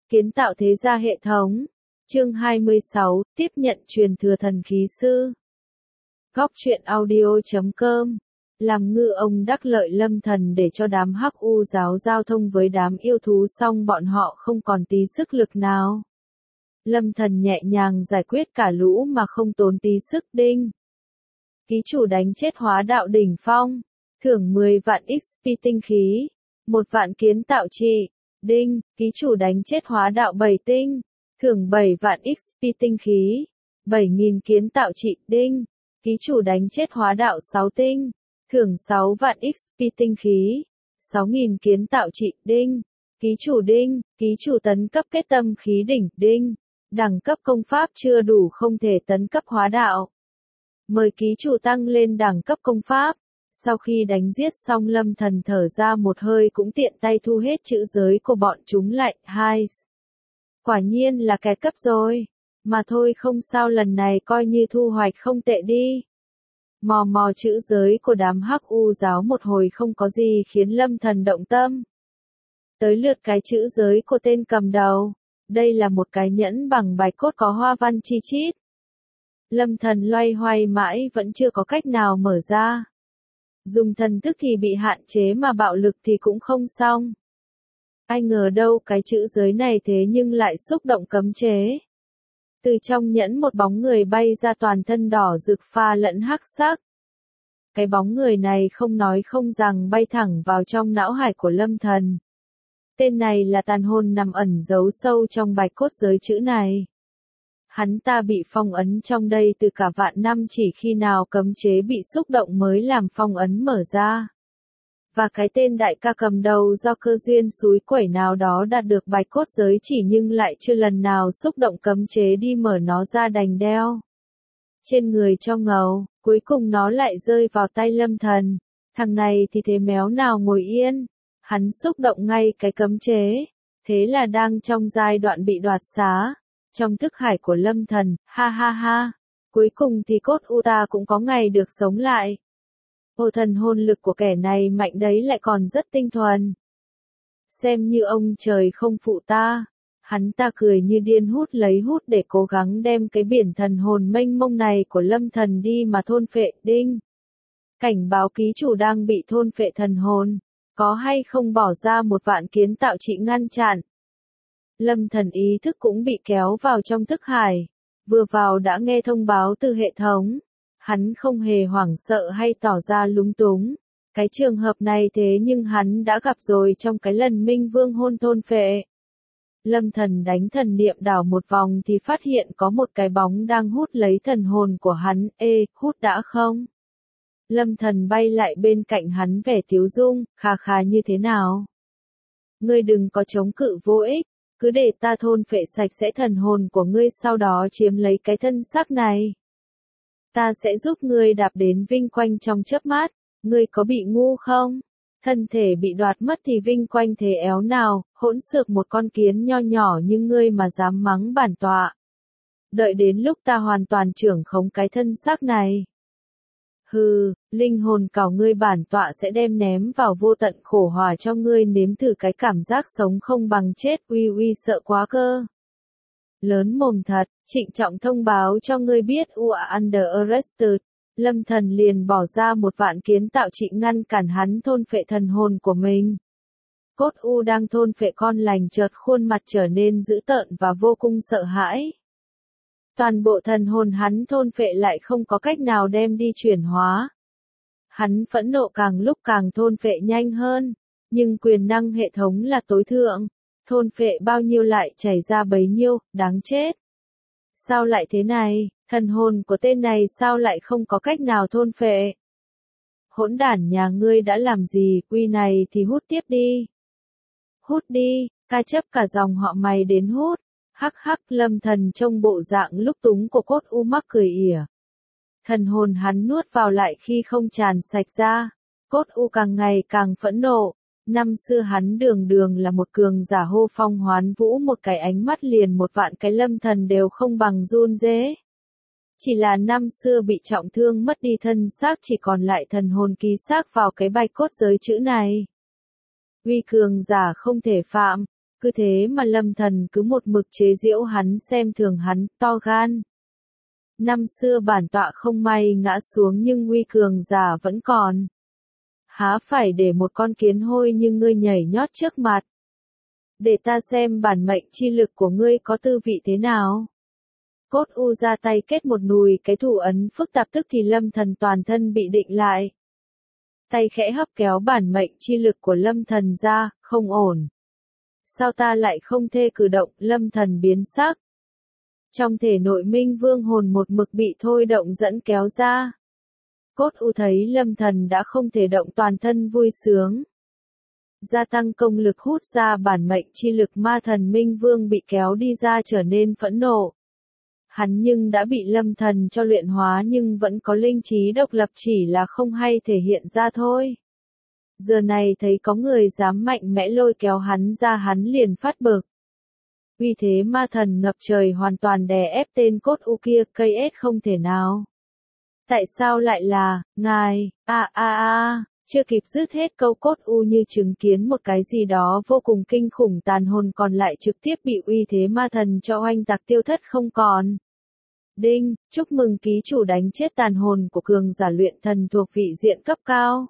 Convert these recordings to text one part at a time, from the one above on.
Kiến tạo thế gia hệ thống. Chương 26, tiếp nhận truyền thừa thần khí sư. Góc truyện audio.com. Làm ngư ông đắc lợi Lâm Thần để cho đám Hắc U giáo giao thông với đám yêu thú xong bọn họ không còn tí sức lực nào. Lâm Thần nhẹ nhàng giải quyết cả lũ mà không tốn tí sức đinh. Ký chủ đánh chết hóa đạo đỉnh phong. Thưởng 10 vạn XP tinh khí. 1 vạn kiến tạo trị. Đinh, ký chủ đánh chết hóa đạo 7 tinh. Thưởng 7 vạn XP tinh khí. 7.000 kiến tạo trị. Đinh, ký chủ đánh chết hóa đạo 6 tinh. Thưởng 6 vạn XP tinh khí. 6.000 kiến tạo trị. Đinh, ký chủ tấn cấp kết tâm khí đỉnh. Đinh, đẳng cấp công pháp chưa đủ không thể tấn cấp hóa đạo. Mời ký chủ tăng lên đẳng cấp công pháp. Sau khi đánh giết xong Lâm Thần thở ra một hơi cũng tiện tay thu hết chữ giới của bọn chúng lại. Hai. Quả nhiên là cái cấp rồi. Mà thôi không sao, lần này coi như thu hoạch không tệ đi. Mò mò chữ giới của đám Hắc U giáo một hồi không có gì khiến Lâm Thần động tâm. Tới lượt cái chữ giới của tên cầm đầu. Đây là một cái nhẫn bằng bạch cốt có hoa văn chi chít. Lâm Thần loay hoay mãi vẫn chưa có cách nào mở ra. Dùng thần thức thì bị hạn chế mà bạo lực thì cũng không xong. Ai ngờ đâu cái chữ giới này thế nhưng lại xúc động cấm chế. Từ trong nhẫn một bóng người bay ra toàn thân đỏ rực pha lẫn hắc sắc. Cái bóng người này không nói không rằng bay thẳng vào trong não hải của Lâm Thần. Tên này là tàn hồn nằm ẩn giấu sâu trong bạch cốt giới chữ này. Hắn ta bị phong ấn trong đây từ cả vạn năm, chỉ khi nào cấm chế bị xúc động mới làm phong ấn mở ra. Và cái tên đại ca cầm đầu do cơ duyên xúi quẩy nào đó đạt được bạch cốt giới chỉ nhưng lại chưa lần nào xúc động cấm chế đi mở nó ra đành đeo trên người cho ngầu, cuối cùng nó lại rơi vào tay Lâm Thần. Thằng này thì thế méo nào ngồi yên, hắn xúc động ngay cái cấm chế, thế là đang trong giai đoạn bị đoạt xá. Trong thức hải của Lâm Thần, ha ha ha, cuối cùng thì cốt u ta cũng có ngày được sống lại. Ô, thần hồn lực của kẻ này mạnh đấy, lại còn rất tinh thuần. Xem như ông trời không phụ ta. Hắn ta cười như điên hút lấy hút để cố gắng đem cái biển thần hồn mênh mông này của Lâm Thần đi mà thôn phệ. Đinh, cảnh báo ký chủ đang bị thôn phệ thần hồn, có hay không bỏ ra 1 vạn kiến tạo trị ngăn chặn. Lâm Thần ý thức cũng bị kéo vào trong thức hải, vừa vào đã nghe thông báo từ hệ thống. Hắn không hề hoảng sợ hay tỏ ra lúng túng. Cái trường hợp này thế nhưng hắn đã gặp rồi trong cái lần Minh Vương hôn thôn phệ. Lâm Thần đánh thần niệm đảo một vòng thì phát hiện có một cái bóng đang hút lấy thần hồn của hắn. Ê, hút đã không? Lâm Thần bay lại bên cạnh hắn vẻ tiếu dung, khà khà như thế nào? Ngươi đừng có chống cự vô ích, cứ để ta thôn phệ sạch sẽ thần hồn của ngươi sau đó chiếm lấy cái thân xác này. Ta sẽ giúp ngươi đạp đến vinh quanh trong chớp mắt, ngươi có bị ngu không? Thân thể bị đoạt mất thì vinh quanh thế éo nào, hỗn xược một con kiến nho nhỏ như ngươi mà dám mắng bản tọa. Đợi đến lúc ta hoàn toàn trưởng khống cái thân xác này. Hừ, linh hồn cào ngươi bản tọa sẽ đem ném vào vô tận khổ hỏa cho ngươi nếm thử cái cảm giác sống không bằng chết. Uy uy, sợ quá cơ. Lớn mồm thật, trịnh trọng thông báo cho ngươi biết you are under arrested. Lâm Thần liền bỏ ra 1 vạn kiến tạo trị ngăn cản hắn thôn phệ thần hồn của mình. Cốt u đang thôn phệ con lành chợt khuôn mặt trở nên dữ tợn và vô cùng sợ hãi. Toàn bộ thần hồn hắn thôn phệ lại không có cách nào đem đi chuyển hóa. Hắn phẫn nộ càng lúc càng thôn phệ nhanh hơn, nhưng quyền năng hệ thống là tối thượng. Thôn phệ bao nhiêu lại chảy ra bấy nhiêu, đáng chết. Sao lại thế này, thần hồn của tên này sao lại không có cách nào thôn phệ? Hỗn đản nhà ngươi đã làm gì, quy này thì hút tiếp đi. Hút đi, ca chấp cả dòng họ mày đến hút. Hắc hắc, Lâm Thần trông bộ dạng lúc túng của cốt u mắc cười ỉa. Thần hồn hắn nuốt vào lại khi không tràn sạch ra. Cốt u càng ngày càng phẫn nộ. Năm xưa hắn đường đường là một cường giả hô phong hoán vũ, một cái ánh mắt liền 1 vạn cái Lâm Thần đều không bằng run rế. Chỉ là năm xưa bị trọng thương mất đi thân xác, chỉ còn lại thần hồn ký xác vào cái bạch cốt giới chữ này. Uy cường giả không thể phạm, Cứ thế mà Lâm Thần cứ một mực chế giễu hắn, xem thường hắn, to gan. Năm xưa bản tọa không may ngã xuống nhưng uy cường giả vẫn còn. Há phải để một con kiến hôi như ngươi nhảy nhót trước mặt. Để ta xem bản mệnh chi lực của ngươi có tư vị thế nào. Cốt U ra tay kết một nùi cái thủ ấn phức tạp, tức thì Lâm Thần toàn thân bị định lại. Tay khẽ hấp kéo bản mệnh chi lực của Lâm Thần ra, không ổn. Sao ta lại không thể cử động? Lâm Thần biến sắc. Trong thể nội Minh Vương hồn một mực bị thôi động dẫn kéo ra. Cốt U thấy Lâm Thần đã không thể động, toàn thân vui sướng. Gia tăng công lực hút ra bản mệnh chi lực, ma thần Minh Vương bị kéo đi ra trở nên phẫn nộ. Hắn nhưng đã bị Lâm Thần cho luyện hóa nhưng vẫn có linh trí độc lập, chỉ là không hay thể hiện ra thôi. Giờ này thấy có người dám mạnh mẽ lôi kéo hắn ra, hắn liền phát bực. Vì thế ma thần ngập trời hoàn toàn đè ép tên Cốt U kia, cây ết không thể nào. Tại sao lại là, ngài, chưa kịp dứt hết câu, Cốt U như chứng kiến một cái gì đó vô cùng kinh khủng, tàn hồn còn lại trực tiếp bị uy thế ma thần cho oanh tạc tiêu thất không còn. Đinh, chúc mừng ký chủ đánh chết tàn hồn của cường giả luyện thần thuộc vị diện cấp cao.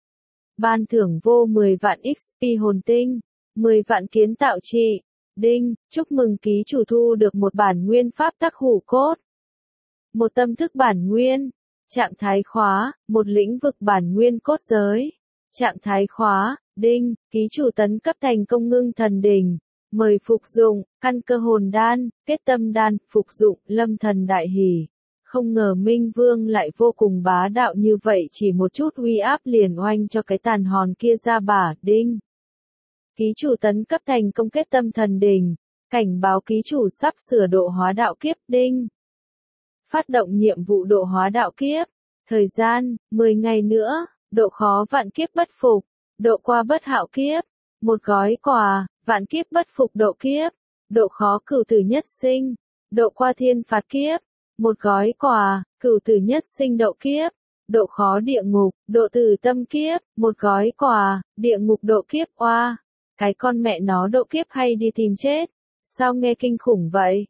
Ban thưởng vô 10 vạn XP hồn tinh, 10 vạn kiến tạo trị. Đinh, chúc mừng ký chủ thu được một bản nguyên pháp tắc hủ cốt. Một tâm thức bản nguyên. Trạng thái khóa, một lĩnh vực bản nguyên cốt giới. Trạng thái khóa, đinh, ký chủ tấn cấp thành công ngưng thần đỉnh. Mời phục dụng, căn cơ hồn đan, kết tâm đan, phục dụng, Lâm Thần đại hỉ. Không ngờ Minh Vương lại vô cùng bá đạo như vậy, chỉ một chút uy áp liền oanh cho cái tàn hồn kia ra bả, đinh. Ký chủ tấn cấp thành công kết tâm thần đỉnh, cảnh báo ký chủ sắp sửa độ hóa đạo kiếp, đinh. Phát động nhiệm vụ độ hóa đạo kiếp, thời gian, 10 ngày nữa, độ khó vạn kiếp bất phục, độ qua bất hạo kiếp, một gói quà, vạn kiếp bất phục độ kiếp, độ khó cửu tử nhất sinh, độ qua thiên phạt kiếp, một gói quà, cửu tử nhất sinh độ kiếp, độ khó địa ngục, độ tử tâm kiếp, một gói quà, địa ngục độ kiếp, oa. Cái con mẹ nó độ kiếp hay đi tìm chết, sao nghe kinh khủng vậy?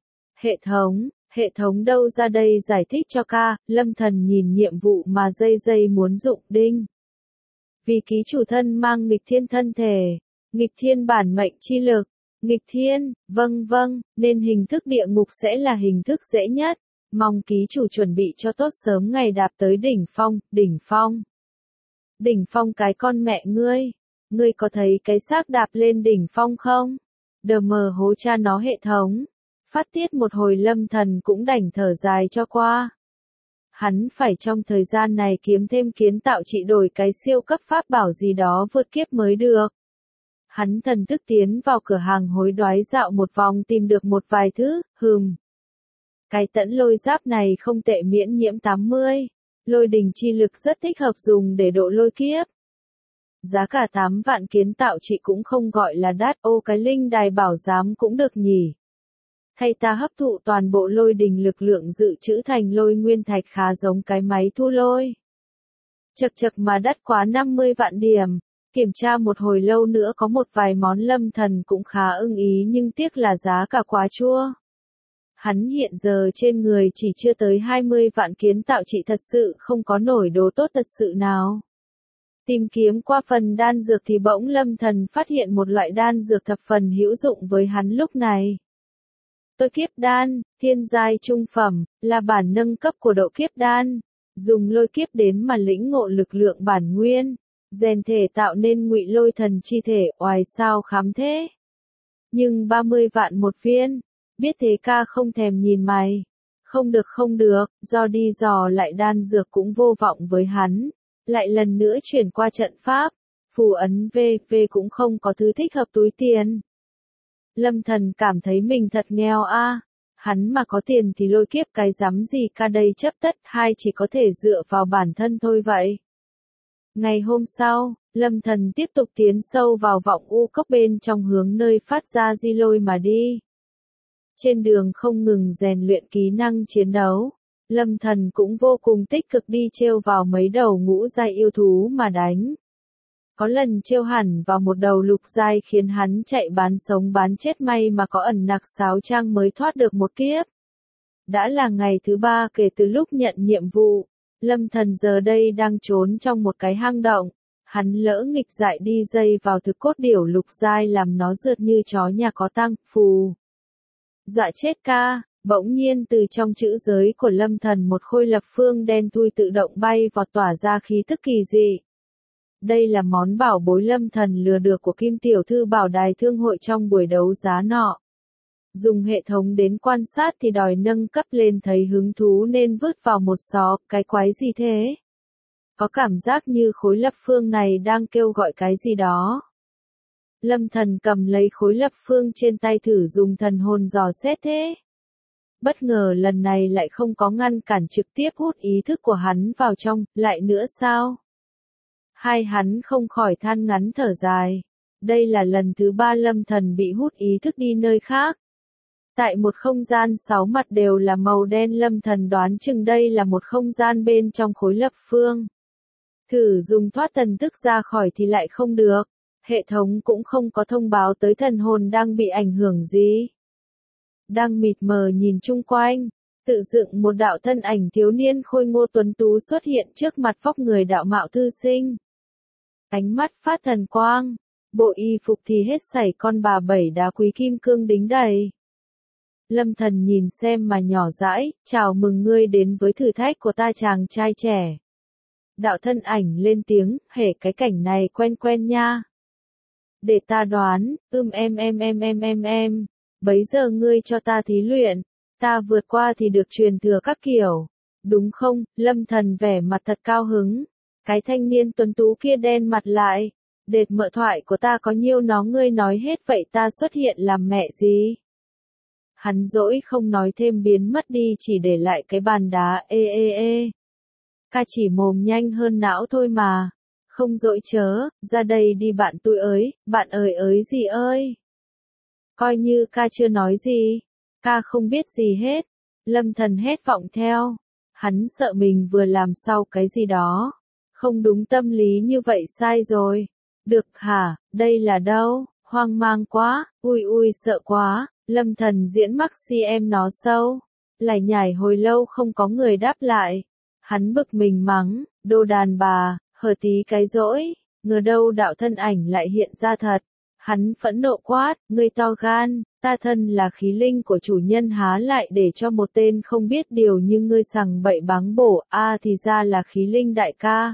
Hệ thống đâu ra đây giải thích cho ca, Lâm Thần nhìn nhiệm vụ mà dây muốn dụng, đinh. Vì ký chủ thân mang nghịch thiên thân thể, nghịch thiên bản mệnh chi lực, nghịch thiên, vâng, nên hình thức địa ngục sẽ là hình thức dễ nhất, mong ký chủ chuẩn bị cho tốt sớm ngày đạp tới đỉnh phong. Đỉnh phong cái con mẹ ngươi có thấy cái xác đạp lên đỉnh phong không? Đờ mờ hố cha nó, hệ thống. Phát tiết một hồi Lâm Thần cũng đành thở dài cho qua. Hắn phải trong thời gian này kiếm thêm kiến tạo trị đổi cái siêu cấp pháp bảo gì đó vượt kiếp mới được. Hắn thần thức tiến vào cửa hàng hối đoái dạo một vòng, tìm được một vài thứ, cái tẫn lôi giáp này không tệ, miễn nhiễm 80. Lôi đình chi lực rất thích hợp dùng để độ lôi kiếp. Giá cả 8 vạn kiến tạo trị cũng không gọi là đắt, cái linh đài bảo giám cũng được nhỉ. Thay ta hấp thụ toàn bộ lôi đình lực lượng dự trữ thành lôi nguyên thạch, khá giống cái máy thu lôi. Chật mà đắt quá, 50 vạn điểm. Kiểm tra một hồi lâu nữa có một vài món Lâm Thần cũng khá ưng ý, nhưng tiếc là giá cả quá chua. Hắn hiện giờ trên người chỉ chưa tới 20 vạn kiến tạo trị, thật sự không có nổi đồ tốt thật sự nào. Tìm kiếm qua phần đan dược thì bỗng Lâm Thần phát hiện một loại đan dược thập phần hữu dụng với hắn lúc này. Tôi kiếp đan, thiên giai trung phẩm, là bản nâng cấp của độ kiếp đan. Dùng lôi kiếp đến mà lĩnh ngộ lực lượng bản nguyên, rèn thể tạo nên ngụy lôi thần chi thể, oài sao khám thế. Nhưng 30 vạn một viên, biết thế ca không thèm nhìn mày. Không được, do đi dò lại đan dược cũng vô vọng với hắn. Lại lần nữa chuyển qua trận pháp, phù ấn VV cũng không có thứ thích hợp túi tiền. Lâm Thần cảm thấy mình thật nghèo a. Hắn mà có tiền thì lôi kiếp cái rắm gì ca đây, chấp tất hai chỉ có thể dựa vào bản thân thôi vậy. Ngày hôm sau, Lâm Thần tiếp tục tiến sâu vào vọng u cốc bên trong, hướng nơi phát ra di lôi mà đi. Trên đường không ngừng rèn luyện kỹ năng chiến đấu, Lâm Thần cũng vô cùng tích cực đi trêu vào mấy đầu ngũ giai yêu thú mà đánh. Có lần trêu hẳn vào một đầu lục giai khiến hắn chạy bán sống bán chết, may mà có ẩn nặc sáo trang mới thoát được một kiếp. Đã là ngày thứ 3 kể từ lúc nhận nhiệm vụ, Lâm Thần giờ đây đang trốn trong một cái hang động. Hắn lỡ nghịch dại đi dây vào thực cốt điểu lục giai làm nó rượt như chó nhà có tang, phù. Dọa chết ca, bỗng nhiên từ trong chữ giới của Lâm Thần một khôi lập phương đen thui tự động bay vọt tỏa ra khí tức kỳ dị. Đây là món bảo bối Lâm Thần lừa được của Kim Tiểu Thư Bảo Đài Thương hội trong buổi đấu giá nọ. Dùng hệ thống đến quan sát thì đòi nâng cấp lên thấy hứng thú nên vứt vào một xó, cái quái gì thế? Có cảm giác như khối lập phương này đang kêu gọi cái gì đó. Lâm Thần cầm lấy khối lập phương trên tay thử dùng thần hồn dò xét thế. Bất ngờ lần này lại không có ngăn cản trực tiếp hút ý thức của hắn vào trong, lại nữa sao? Hai hắn không khỏi than ngắn thở dài. Đây là lần thứ 3 Lâm Thần bị hút ý thức đi nơi khác. Tại một không gian 6 mặt đều là màu đen, Lâm Thần đoán chừng đây là một không gian bên trong khối lập phương. Thử dùng thoát thần thức ra khỏi thì lại không được. Hệ thống cũng không có thông báo tới thần hồn đang bị ảnh hưởng gì. Đang mịt mờ nhìn chung quanh, tự dựng một đạo thân ảnh thiếu niên khôi ngô tuấn tú xuất hiện trước mặt, vóc người đạo mạo thư sinh. Ánh mắt phát thần quang, bộ y phục thì hết sảy con bà bảy đá quý kim cương đính đầy. Lâm Thần nhìn xem mà nhỏ dãi, chào mừng ngươi đến với thử thách của ta chàng trai trẻ. Đạo thân ảnh lên tiếng, hễ cái cảnh này quen quen nha. Để ta đoán, em. Bấy giờ ngươi cho ta thí luyện, ta vượt qua thì được truyền thừa các kiểu. Đúng không? Lâm Thần vẻ mặt thật cao hứng. Cái thanh niên tuấn tú kia đen mặt lại. Đệt mợ thoại của ta có nhiêu nó ngươi nói hết vậy ta xuất hiện làm mẹ gì? Hắn dỗi không nói thêm biến mất đi, chỉ để lại cái bàn đá. Ca chỉ mồm nhanh hơn não thôi mà. Không dỗi chớ, ra đây đi bạn tôi ơi, bạn ơi gì ơi. Coi như ca chưa nói gì. Ca không biết gì hết. Lâm Thần hét vọng theo. Hắn sợ mình vừa làm sau cái gì đó. Không đúng, tâm lý như vậy sai rồi. Được hả, đây là đâu, hoang mang quá, ui sợ quá. Lâm Thần diễn mắc si em nó sâu. Lải nhải hồi lâu không có người đáp lại. Hắn bực mình mắng, đồ đàn bà, hở tí cái dỗi, ngờ đâu đạo thân ảnh lại hiện ra thật. Hắn phẫn nộ quát, ngươi to gan, ta thân là khí linh của chủ nhân há lại để cho một tên không biết điều như ngươi sằng bậy báng bổ, thì ra là khí linh đại ca.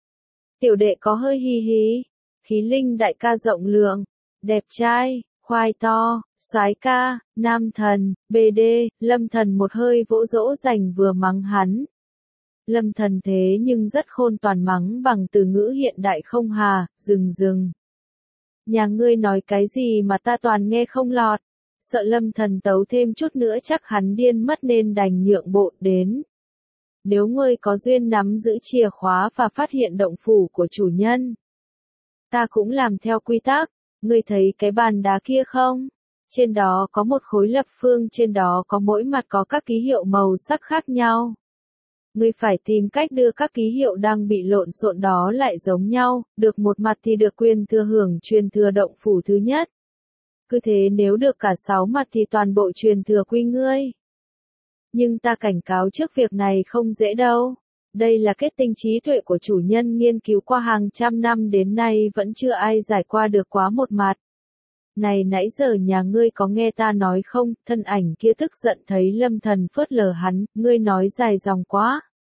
Tiểu đệ có hơi hi hí, khí linh đại ca rộng lượng, đẹp trai, khoai to, soái ca, nam thần, BD, Lâm Thần một hơi vỗ dỗ dành vừa mắng hắn. Lâm Thần thế nhưng rất khôn, toàn mắng bằng từ ngữ hiện đại không hà, dừng. Nhà ngươi nói cái gì mà ta toàn nghe không lọt. Sợ Lâm Thần tấu thêm chút nữa chắc hắn điên mất nên đành nhượng bộ đến. Nếu ngươi có duyên nắm giữ chìa khóa và phát hiện động phủ của chủ nhân, ta cũng làm theo quy tắc. Ngươi thấy cái bàn đá kia không? Trên đó có một khối lập phương, trên đó có mỗi mặt có các ký hiệu màu sắc khác nhau. Ngươi phải tìm cách đưa các ký hiệu đang bị lộn xộn đó lại giống nhau, được một mặt thì được quyền thừa hưởng truyền thừa động phủ thứ nhất. Cứ thế nếu được cả 6 mặt thì toàn bộ truyền thừa quy ngươi. Nhưng ta cảnh cáo trước việc này không dễ đâu. Đây là kết tinh trí tuệ của chủ nhân nghiên cứu qua hàng trăm năm đến nay vẫn chưa ai giải qua được quá một mặt. Này nãy giờ nhà ngươi có nghe ta nói không? Thân ảnh kia tức giận thấy Lâm Thần phớt lờ hắn, ngươi nói dài dòng quá.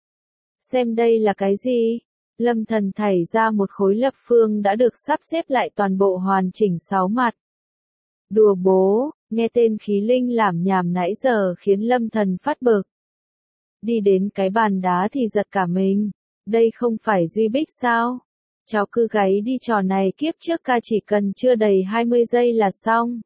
Xem đây là cái gì? Lâm Thần thảy ra một khối lập phương đã được sắp xếp lại toàn bộ hoàn chỉnh 6 mặt. Đùa bố, nghe tên khí linh làm nhảm nãy giờ khiến Lâm Thần phát bực. Đi đến cái bàn đá thì giật cả mình. Đây không phải Duy Bích sao? Cháu cứ gáy đi trò này, kiếp trước ca chỉ cần chưa đầy 20 giây là xong.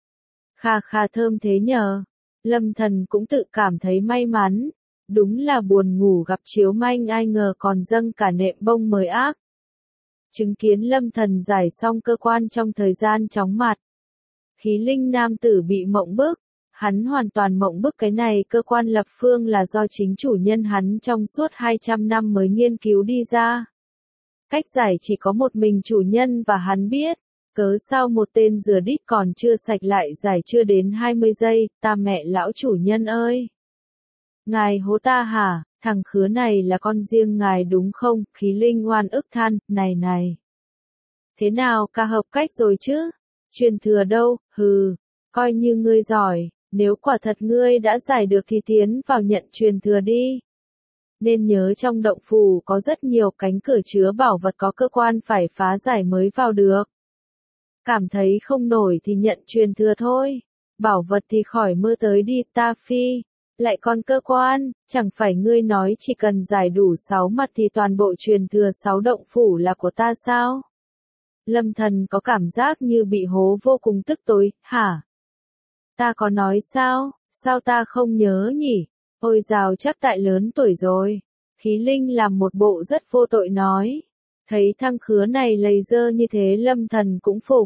Kha thơm thế nhờ. Lâm Thần cũng tự cảm thấy may mắn. Đúng là buồn ngủ gặp chiếu manh, ai ngờ còn dâng cả nệm bông mới ác. Chứng kiến Lâm Thần giải xong cơ quan trong thời gian chóng mặt. Khí linh nam tử bị mộng bức. Hắn hoàn toàn mộng bức, cái này cơ quan lập phương là do chính chủ nhân hắn trong suốt 200 năm mới nghiên cứu đi ra. Cách giải chỉ có một mình chủ nhân và hắn biết. Cớ sao một tên rửa đít còn chưa sạch lại giải chưa đến 20 giây, ta mẹ lão chủ nhân ơi. Ngài hố ta hả, thằng khứa này là con riêng ngài đúng không? Khí linh oan ức than, này. Thế nào ca hợp cách rồi chứ? Truyền thừa đâu, hừ, coi như ngươi giỏi, nếu quả thật ngươi đã giải được thì tiến vào nhận truyền thừa đi. Nên nhớ trong động phủ có rất nhiều cánh cửa chứa bảo vật có cơ quan phải phá giải mới vào được. Cảm thấy không nổi thì nhận truyền thừa thôi. Bảo vật thì khỏi mơ tới đi ta phi. Lại còn cơ quan, chẳng phải ngươi nói chỉ cần giải đủ 6 mặt thì toàn bộ truyền thừa 6 động phủ là của ta sao? Lâm Thần có cảm giác như bị hố vô cùng tức tối, hả? Ta có nói sao ta không nhớ nhỉ? Ôi dào chắc tại lớn tuổi rồi. Khí linh làm một bộ rất vô tội nói. Thấy thằng khứa này lầy dơ như thế Lâm Thần cũng phục.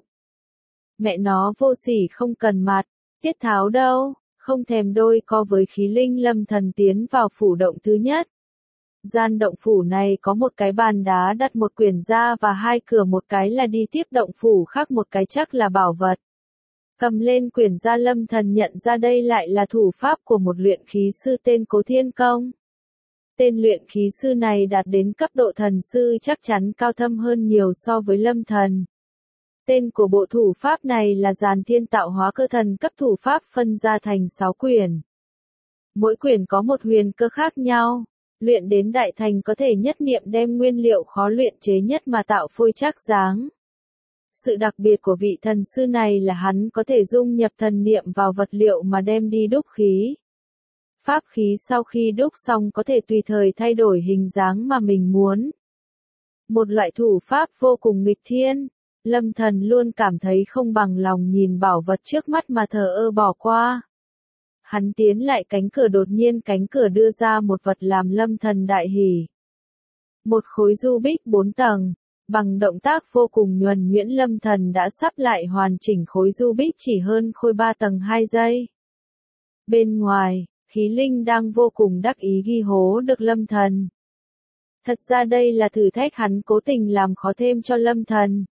Mẹ nó vô sỉ không cần mặt, tiết tháo đâu, không thèm đôi co với khí linh Lâm Thần tiến vào phủ động thứ nhất. Gian động phủ này có một cái bàn đá đặt một quyển ra và 2 cửa, một cái là đi tiếp động phủ khác, một cái chắc là bảo vật. Cầm lên quyển ra Lâm Thần nhận ra đây lại là thủ pháp của một luyện khí sư tên Cố Thiên Công. Tên luyện khí sư này đạt đến cấp độ thần sư chắc chắn cao thâm hơn nhiều so với Lâm Thần. Tên của bộ thủ pháp này là Giàn Thiên Tạo Hóa Cơ Thần cấp thủ pháp phân ra thành 6 quyển. Mỗi quyển có một huyền cơ khác nhau. Luyện đến đại thành có thể nhất niệm đem nguyên liệu khó luyện chế nhất mà tạo phôi chắc dáng. Sự đặc biệt của vị thần sư này là hắn có thể dung nhập thần niệm vào vật liệu mà đem đi đúc khí. Pháp khí sau khi đúc xong có thể tùy thời thay đổi hình dáng mà mình muốn. Một loại thủ pháp vô cùng nghịch thiên. Lâm Thần luôn cảm thấy không bằng lòng nhìn bảo vật trước mắt mà thờ ơ bỏ qua. Hắn tiến lại cánh cửa, đột nhiên cánh cửa đưa ra một vật làm Lâm Thần đại hỉ. Một khối Rubik 4 tầng. Bằng động tác vô cùng nhuần nhuyễn Lâm Thần đã sắp lại hoàn chỉnh khối Rubik chỉ hơn khối 3 tầng 2 giây. Bên ngoài, khí linh đang vô cùng đắc ý ghi hố được Lâm Thần. Thật ra đây là thử thách hắn cố tình làm khó thêm cho Lâm Thần.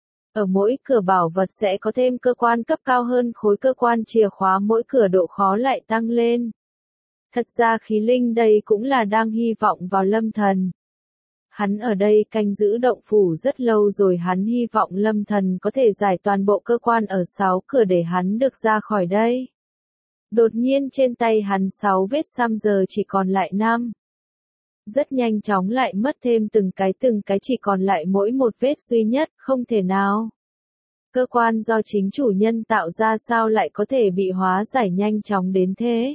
Ở mỗi cửa bảo vật sẽ có thêm cơ quan cấp cao hơn khối cơ quan chìa khóa, mỗi cửa độ khó lại tăng lên. Thật ra khí linh đây cũng là đang hy vọng vào Lâm Thần. Hắn ở đây canh giữ động phủ rất lâu rồi, hắn hy vọng Lâm Thần có thể giải toàn bộ cơ quan ở 6 cửa để hắn được ra khỏi đây. Đột nhiên trên tay hắn 6 vết xăm giờ chỉ còn lại 5. Rất nhanh chóng lại mất thêm từng cái chỉ còn lại mỗi một vết duy nhất, không thể nào. Cơ quan do chính chủ nhân tạo ra sao lại có thể bị hóa giải nhanh chóng đến thế?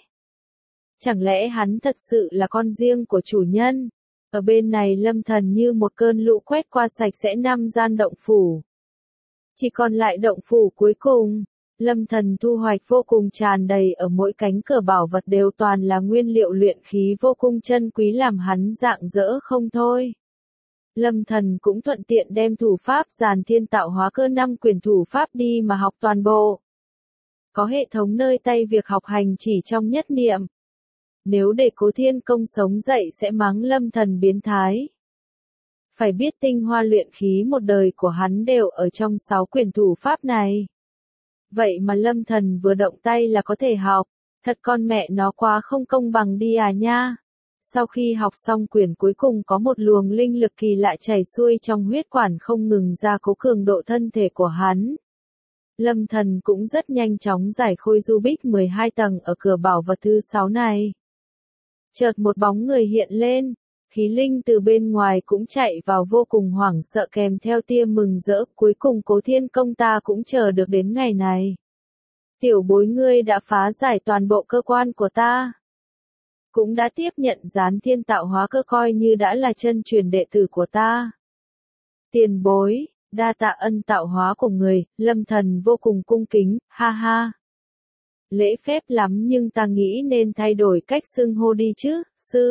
Chẳng lẽ hắn thật sự là con riêng của chủ nhân? Ở bên này Lâm Thần như một cơn lũ quét qua sạch sẽ 5 gian động phủ. Chỉ còn lại động phủ cuối cùng. Lâm Thần thu hoạch vô cùng tràn đầy, ở mỗi cánh cửa bảo vật đều toàn là nguyên liệu luyện khí vô cùng chân quý làm hắn rạng rỡ không thôi. Lâm Thần cũng thuận tiện đem thủ pháp Giàn Thiên Tạo Hóa Cơ 5 quyển thủ pháp đi mà học toàn bộ. Có hệ thống nơi tay, việc học hành chỉ trong nhất niệm. Nếu để Cố Thiên Công sống dậy sẽ mắng Lâm Thần biến thái. Phải biết tinh hoa luyện khí một đời của hắn đều ở trong 6 quyển thủ pháp này. Vậy mà Lâm Thần vừa động tay là có thể học, thật con mẹ nó quá không công bằng đi à nha. Sau khi học xong quyển cuối cùng có một luồng linh lực kỳ lạ chảy xuôi trong huyết quản không ngừng gia cố cường độ thân thể của hắn. Lâm Thần cũng rất nhanh chóng giải khối Rubik 12 tầng ở cửa bảo vật thứ 6 này. Chợt một bóng người hiện lên, khí linh từ bên ngoài cũng chạy vào vô cùng hoảng sợ kèm theo tia mừng rỡ, cuối cùng Cố Thiên Công ta cũng chờ được đến ngày này. Tiểu bối ngươi đã phá giải toàn bộ cơ quan của ta. Cũng đã tiếp nhận Gián Thiên Tạo Hóa Cơ coi như đã là chân truyền đệ tử của ta. Tiền bối, đa tạ ân tạo hóa của người, Lâm Thần vô cùng cung kính, ha ha. Lễ phép lắm nhưng ta nghĩ nên thay đổi cách xưng hô đi chứ,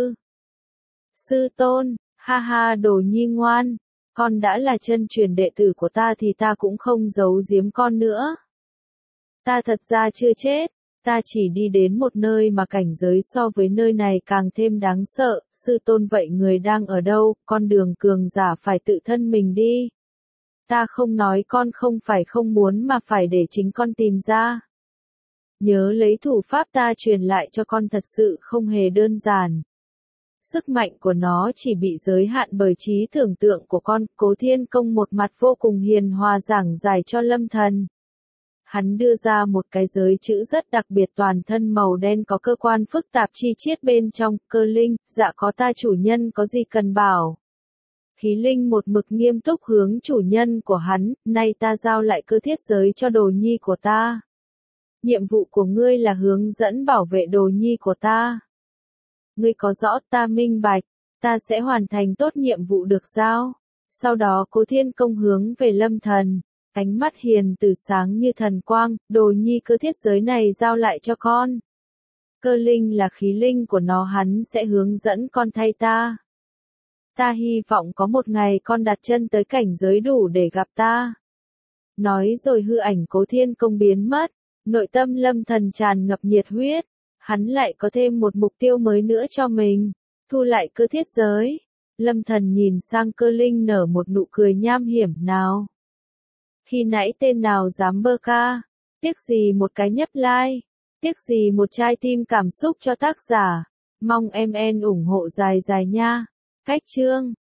sư tôn, ha ha đồ nhi ngoan, con đã là chân truyền đệ tử của ta thì ta cũng không giấu giếm con nữa. Ta thật ra chưa chết, Ta chỉ đi đến một nơi mà cảnh giới so với nơi này càng thêm đáng sợ, sư tôn vậy người đang ở đâu, con đường cường giả phải tự thân mình đi. Ta không nói con không phải không muốn mà phải để chính con tìm ra. Nhớ lấy thủ pháp ta truyền lại cho con thật sự không hề đơn giản. Sức mạnh của nó chỉ bị giới hạn bởi trí tưởng tượng của con. Cố Thiên Công một mặt vô cùng hiền hòa giảng giải cho Lâm Thần. Hắn đưa ra một cái giới chữ rất đặc biệt toàn thân màu đen có cơ quan phức tạp chi chiết bên trong, cơ linh, dạ có ta chủ nhân có gì cần bảo. Khí linh một mực nghiêm túc hướng chủ nhân của hắn, nay ta giao lại cơ thiết giới cho đồ nhi của ta. Nhiệm vụ của ngươi là hướng dẫn bảo vệ đồ nhi của ta. Ngươi có rõ ta minh bạch, ta sẽ hoàn thành tốt nhiệm vụ được giao. Sau đó Cố Thiên Công hướng về Lâm Thần, ánh mắt hiền từ sáng như thần quang, đồ nhi cơ thiết giới này giao lại cho con. Cơ linh là khí linh của nó hắn sẽ hướng dẫn con thay ta. Ta hy vọng có một ngày con đặt chân tới cảnh giới đủ để gặp ta. Nói rồi hư ảnh Cố Thiên Công biến mất, nội tâm Lâm Thần tràn ngập nhiệt huyết, hắn lại có thêm một mục tiêu mới nữa cho mình, thu lại cơ thiết giới. Lâm Thần nhìn sang cơ linh nở một nụ cười nham hiểm nào. Khi nãy tên nào dám bơ ca, tiếc gì một cái nhấp like, tiếc gì một trái tim cảm xúc cho tác giả, mong em ủng hộ dài dài nha. Cách chương